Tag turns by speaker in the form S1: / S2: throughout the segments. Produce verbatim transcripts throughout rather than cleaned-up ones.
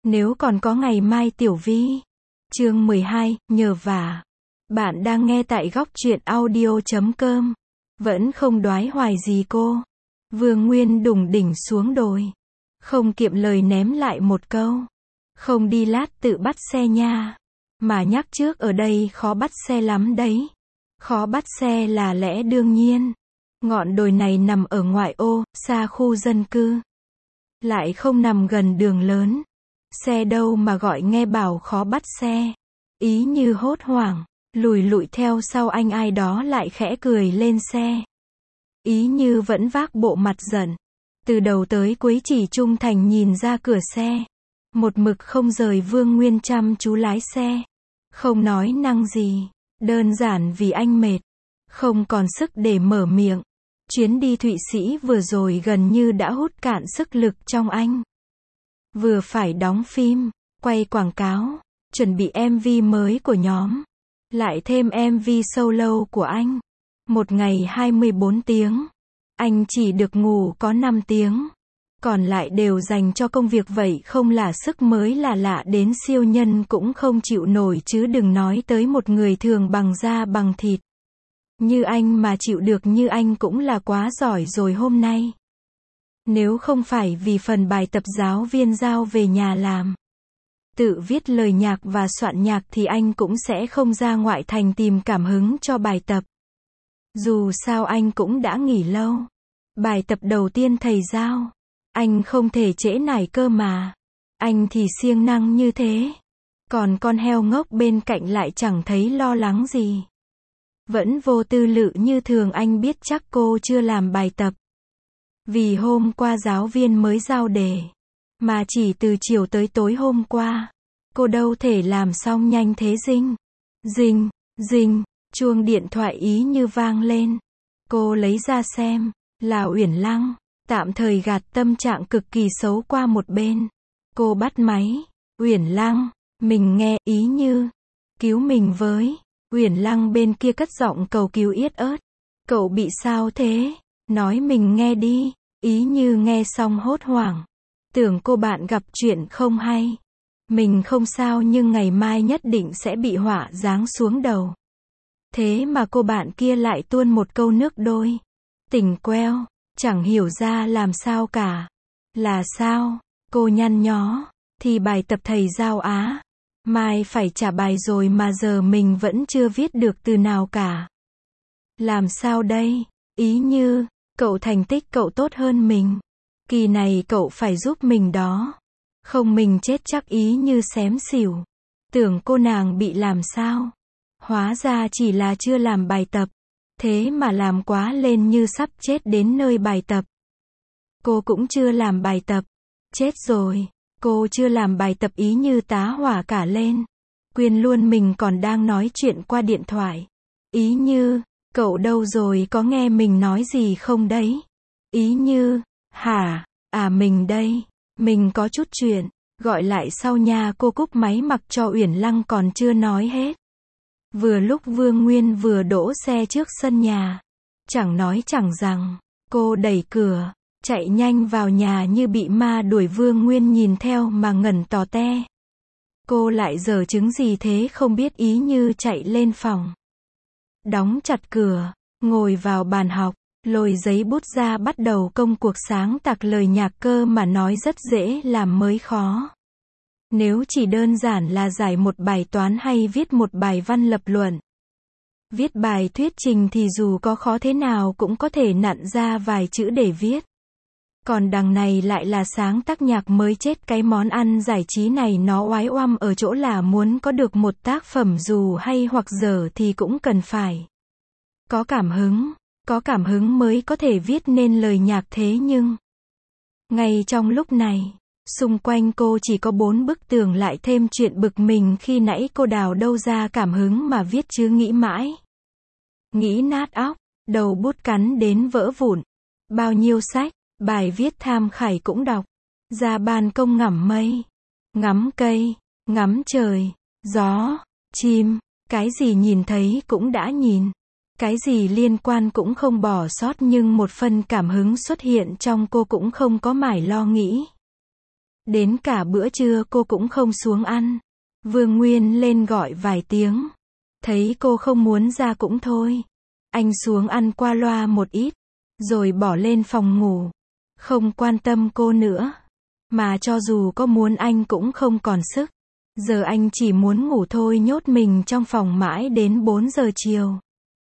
S1: Nếu còn có ngày mai tiểu vi. Chương mười hai, nhờ vả. Bạn đang nghe tại góc truyện audio chấm com. Vẫn không đoái hoài gì cô. Vương Nguyên đùng đỉnh xuống đồi. Không kiệm lời ném lại một câu. Không đi lát tự bắt xe nha. Mà nhắc trước ở đây khó bắt xe lắm đấy. Khó bắt xe là lẽ đương nhiên. Ngọn đồi này nằm ở ngoại ô, xa khu dân cư. Lại không nằm gần đường lớn. Xe đâu mà gọi nghe bảo khó bắt xe. Ý như hốt hoảng, lùi lụi theo sau anh ai đó lại khẽ cười lên xe. Ý như vẫn vác bộ mặt giận. Từ đầu tới cuối chỉ trung thành nhìn ra cửa xe. Một mực không rời Vương Nguyên chăm chú lái xe. Không nói năng gì. Đơn giản vì anh mệt. Không còn sức để mở miệng. Chuyến đi Thụy Sĩ vừa rồi gần như đã hút cạn sức lực trong anh. Vừa phải đóng phim, quay quảng cáo, chuẩn bị em vê mới của nhóm. Lại thêm em vê solo của anh. Một ngày hai mươi bốn tiếng. Anh chỉ được ngủ có năm tiếng. Còn lại đều dành cho công việc, vậy không là sức mới là lạ đến siêu nhân cũng không chịu nổi, chứ đừng nói tới một người thường bằng da bằng thịt. Như anh mà chịu được như anh cũng là quá giỏi rồi hôm nay. Nếu không phải vì phần bài tập giáo viên giao về nhà làm, tự viết lời nhạc và soạn nhạc thì anh cũng sẽ không ra ngoại thành tìm cảm hứng cho bài tập. Dù sao anh cũng đã nghỉ lâu. Bài tập đầu tiên thầy giao, anh không thể trễ nải cơ mà. Anh thì siêng năng như thế. Còn con heo ngốc bên cạnh lại chẳng thấy lo lắng gì. Vẫn vô tư lự như thường. Anh biết chắc cô chưa làm bài tập. Vì hôm qua giáo viên mới giao đề. Mà chỉ từ chiều tới tối hôm qua. Cô đâu thể làm xong nhanh thế. Dinh, dinh, dinh, chuông điện thoại ý như vang lên. Cô lấy ra xem, là Uyển Lăng. Tạm thời gạt tâm trạng cực kỳ xấu qua một bên. Cô bắt máy. Uyển Lăng, mình nghe. Ý như, cứu mình với. Uyển Lăng bên kia cất giọng cầu cứu yết ớt. Cậu bị sao thế? Nói mình nghe đi. Ý như nghe xong hốt hoảng. Tưởng cô bạn gặp chuyện không hay. Mình không sao nhưng ngày mai nhất định sẽ bị họa giáng xuống đầu. Thế mà cô bạn kia lại tuôn một câu nước đôi. Tỉnh queo, chẳng hiểu ra làm sao cả. Là sao? Cô nhăn nhó. Thì bài tập thầy giao á. Mai phải trả bài rồi mà giờ mình vẫn chưa viết được từ nào cả. Làm sao đây? Ý như, cậu thành tích cậu tốt hơn mình. Kỳ này cậu phải giúp mình đó. Không mình chết chắc. Ý như xém xỉu. Tưởng cô nàng bị làm sao? Hóa ra chỉ là chưa làm bài tập. Thế mà làm quá lên như sắp chết đến nơi bài tập. Cô cũng chưa làm bài tập. Chết rồi. Cô chưa làm bài tập. Ý như tá hỏa cả lên. Quên luôn mình còn đang nói chuyện qua điện thoại. Ý như, cậu đâu rồi, có nghe mình nói gì không đấy? Ý như, hả? À mình đây. Mình có chút chuyện. Gọi lại sau nha. Cô cúp máy mặc cho Uyển Lăng còn chưa nói hết. Vừa lúc Vương Nguyên vừa đỗ xe trước sân nhà. Chẳng nói chẳng rằng. Cô đẩy cửa. Chạy nhanh vào nhà như bị ma đuổi. Vương Nguyên nhìn theo mà ngẩn tò te. Cô lại giở trứng gì thế không biết. Ý như chạy lên phòng. Đóng chặt cửa. Ngồi vào bàn học. Lôi giấy bút ra bắt đầu công cuộc sáng tác lời nhạc. Cơ mà nói rất dễ làm mới khó. Nếu chỉ đơn giản là giải một bài toán hay viết một bài văn lập luận, viết bài thuyết trình thì dù có khó thế nào cũng có thể nặn ra vài chữ để viết. Còn đằng này lại là sáng tác nhạc mới. Chết cái món ăn giải trí này nó oái oăm ở chỗ là muốn có được một tác phẩm dù hay hoặc dở thì cũng cần phải có cảm hứng. Có cảm hứng mới có thể viết nên lời nhạc. Thế nhưng ngay trong lúc này, xung quanh cô chỉ có bốn bức tường, lại thêm chuyện bực mình khi nãy cô đào đâu ra cảm hứng mà viết chứ. Nghĩ mãi, nghĩ nát óc, đầu bút cắn đến vỡ vụn. Bao nhiêu sách, bài viết tham khải cũng đọc. Ra ban công ngắm mây, ngắm cây, ngắm trời, gió, chim, cái gì nhìn thấy cũng đã nhìn. Cái gì liên quan cũng không bỏ sót, nhưng một phần cảm hứng xuất hiện trong cô cũng không có mải lo nghĩ. Đến cả bữa trưa cô cũng không xuống ăn. Vương Nguyên lên gọi vài tiếng. Thấy cô không muốn ra cũng thôi. Anh xuống ăn qua loa một ít, rồi bỏ lên phòng ngủ. Không quan tâm cô nữa. Mà cho dù có muốn anh cũng không còn sức. Giờ anh chỉ muốn ngủ thôi, nhốt mình trong phòng mãi đến bốn giờ chiều.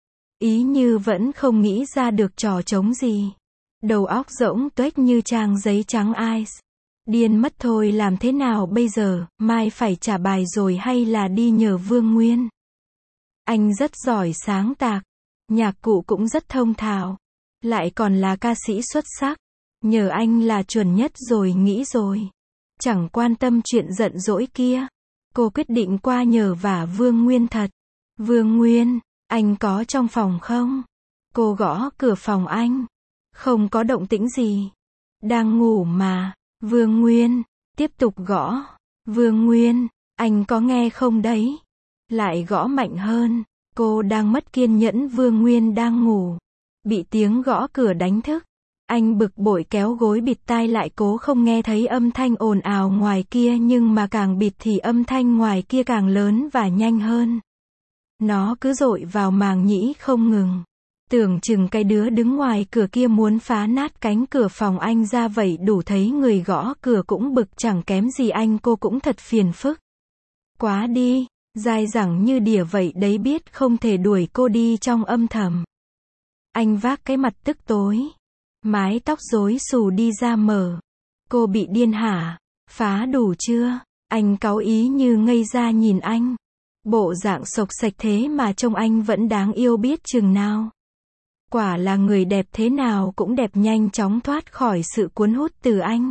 S1: Ý Như vẫn không nghĩ ra được trò trống gì. Đầu óc rỗng tuếch như trang giấy trắng ice. Điên mất thôi, làm thế nào bây giờ, mai phải trả bài rồi hay là đi nhờ Vương Nguyên? Anh rất giỏi sáng tác, nhạc cụ cũng rất thông thạo, lại còn là ca sĩ xuất sắc. Nhờ anh là chuẩn nhất rồi, nghĩ rồi. Chẳng quan tâm chuyện giận dỗi kia. Cô quyết định qua nhờ vả Vương Nguyên thật. Vương Nguyên, anh có trong phòng không? Cô gõ cửa phòng anh. Không có động tĩnh gì. Đang ngủ mà. Vương Nguyên, tiếp tục gõ. Vương Nguyên, anh có nghe không đấy? Lại gõ mạnh hơn. Cô đang mất kiên nhẫn, Vương Nguyên đang ngủ. Bị tiếng gõ cửa đánh thức. Anh bực bội kéo gối bịt tai lại, cố không nghe thấy âm thanh ồn ào ngoài kia, nhưng mà càng bịt thì âm thanh ngoài kia càng lớn và nhanh hơn. Nó cứ dội vào màng nhĩ không ngừng. Tưởng chừng cái đứa đứng ngoài cửa kia muốn phá nát cánh cửa phòng anh ra vậy. Đủ thấy người gõ cửa cũng bực chẳng kém gì anh. Cô cũng thật phiền phức. Quá đi, dai dẳng như đỉa vậy đấy, biết không thể đuổi cô đi trong âm thầm. Anh vác cái mặt tức tối, mái tóc rối xù đi ra mở. Cô bị điên hả? Phá đủ chưa? Anh cáu ý Như ngây ra nhìn anh. Bộ dạng xộc xệch thế mà trông anh vẫn đáng yêu biết chừng nào. Quả là người đẹp thế nào cũng đẹp, nhanh chóng thoát khỏi sự cuốn hút từ anh.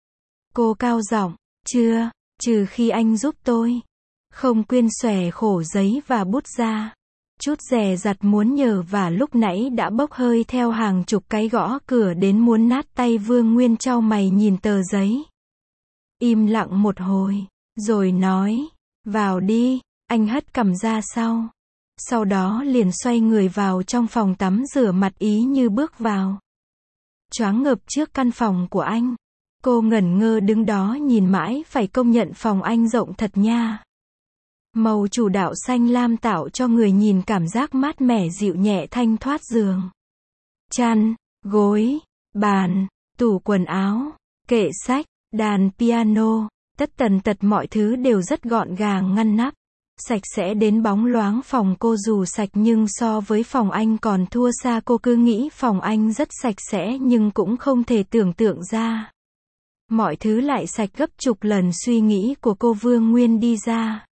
S1: Cô cao giọng, chưa, trừ khi anh giúp tôi. Không quên xòe khổ giấy và bút ra. Chút dè dặt muốn nhờ và lúc nãy đã bốc hơi theo hàng chục cái gõ cửa đến muốn nát tay. Vương Nguyên chau mày nhìn tờ giấy. Im lặng một hồi, rồi nói, vào đi. Anh hất cằm ra sau. Sau đó liền xoay người vào trong phòng tắm rửa mặt. Ý Như bước vào. Choáng ngợp trước căn phòng của anh. Cô ngẩn ngơ đứng đó nhìn mãi, phải công nhận phòng anh rộng thật nha. Màu chủ đạo xanh lam tạo cho người nhìn cảm giác mát mẻ dịu nhẹ, thanh thoát. Giường, chăn, gối, bàn, tủ quần áo, kệ sách, đàn piano, tất tần tật mọi thứ đều rất gọn gàng ngăn nắp. Sạch sẽ đến bóng loáng. Phòng cô dù sạch nhưng so với phòng anh còn thua xa. Cô cứ nghĩ phòng anh rất sạch sẽ nhưng cũng không thể tưởng tượng ra. Mọi thứ lại sạch gấp chục lần suy nghĩ của cô. Vương Nguyên đi ra.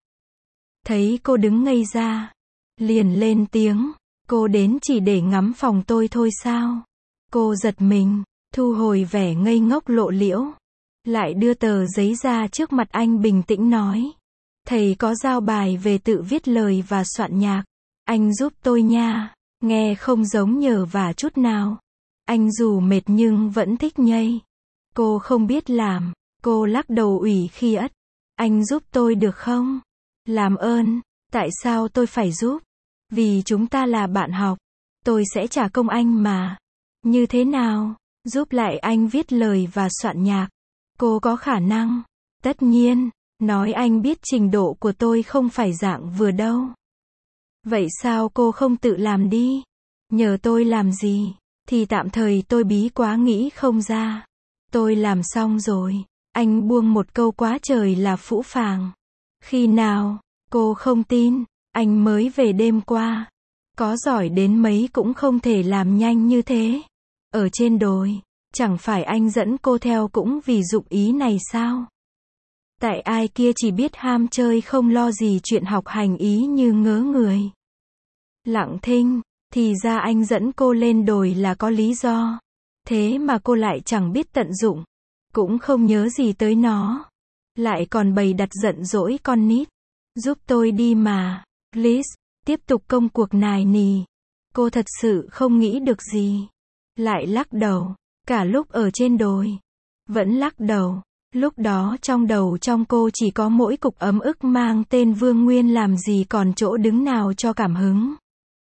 S1: Thấy cô đứng ngây ra. Liền lên tiếng. Cô đến chỉ để ngắm phòng tôi thôi sao? Cô giật mình, thu hồi vẻ ngây ngốc lộ liễu. Lại đưa tờ giấy ra trước mặt anh, bình tĩnh nói. Thầy có giao bài về tự viết lời và soạn nhạc. Anh giúp tôi nha. Nghe không giống nhờ vả chút nào. Anh dù mệt nhưng vẫn thích nhây. Cô không biết làm. Cô lắc đầu ủy khi ất. Anh giúp tôi được không? Làm ơn. Tại sao tôi phải giúp? Vì chúng ta là bạn học. Tôi sẽ trả công anh mà. Như thế nào? Giúp lại anh viết lời và soạn nhạc. Cô có khả năng. Tất nhiên. Nói anh biết trình độ của tôi không phải dạng vừa đâu. Vậy sao cô không tự làm đi? Nhờ tôi làm gì? Thì tạm thời tôi bí quá nghĩ không ra. Tôi làm xong rồi. Anh buông một câu quá trời là phũ phàng. Khi nào? Cô không tin. Anh mới về đêm qua. Có giỏi đến mấy cũng không thể làm nhanh như thế. Ở trên đồi. Chẳng phải anh dẫn cô theo cũng vì dụng ý này sao? Tại ai kia chỉ biết ham chơi không lo gì chuyện học hành. Ý Như ngớ người. Lặng thinh. Thì ra anh dẫn cô lên đồi là có lý do. Thế mà cô lại chẳng biết tận dụng. Cũng không nhớ gì tới nó. Lại còn bày đặt giận dỗi con nít. Giúp tôi đi mà. Please. Tiếp tục công cuộc nài nỉ. Cô thật sự không nghĩ được gì. Lại lắc đầu. Cả lúc ở trên đồi. Vẫn lắc đầu. Lúc đó trong đầu trong cô chỉ có mỗi cục ấm ức mang tên Vương Nguyên, làm gì còn chỗ đứng nào cho cảm hứng.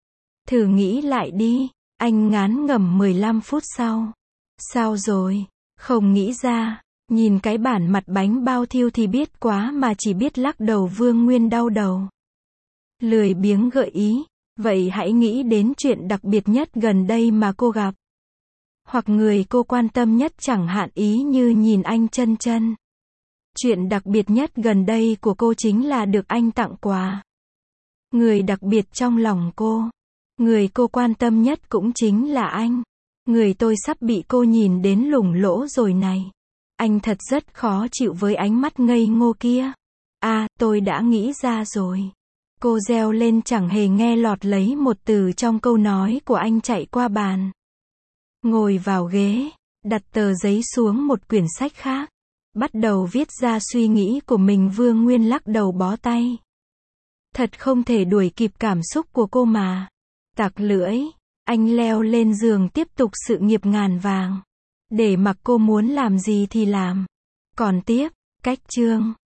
S1: Thử nghĩ lại đi. Anh ngán ngẩm mười lăm phút sau. Sao rồi? Không nghĩ ra. Nhìn cái bản mặt bánh bao thiêu thì biết quá mà chỉ biết lắc đầu. Vương Nguyên đau đầu. Lười biếng gợi ý. Vậy hãy nghĩ đến chuyện đặc biệt nhất gần đây mà cô gặp. Hoặc người cô quan tâm nhất, chẳng hạn ý như nhìn anh Chân Chân. Chuyện đặc biệt nhất gần đây của cô chính là được anh tặng quà. Người đặc biệt trong lòng cô, người cô quan tâm nhất cũng chính là anh. Người tôi sắp bị cô nhìn đến lủng lỗ rồi này. Anh thật rất khó chịu với ánh mắt ngây ngô kia. À, tôi đã nghĩ ra rồi. Cô reo lên, chẳng hề nghe lọt lấy một từ trong câu nói của anh, chạy qua bàn. Ngồi vào ghế, đặt tờ giấy xuống một quyển sách khác. Bắt đầu viết ra suy nghĩ của mình. Vương Nguyên lắc đầu bó tay. Thật không thể đuổi kịp cảm xúc của cô mà. Tặc lưỡi, anh leo lên giường tiếp tục sự nghiệp ngàn vàng. Để mặc cô muốn làm gì thì làm. Còn tiếp, cách chương.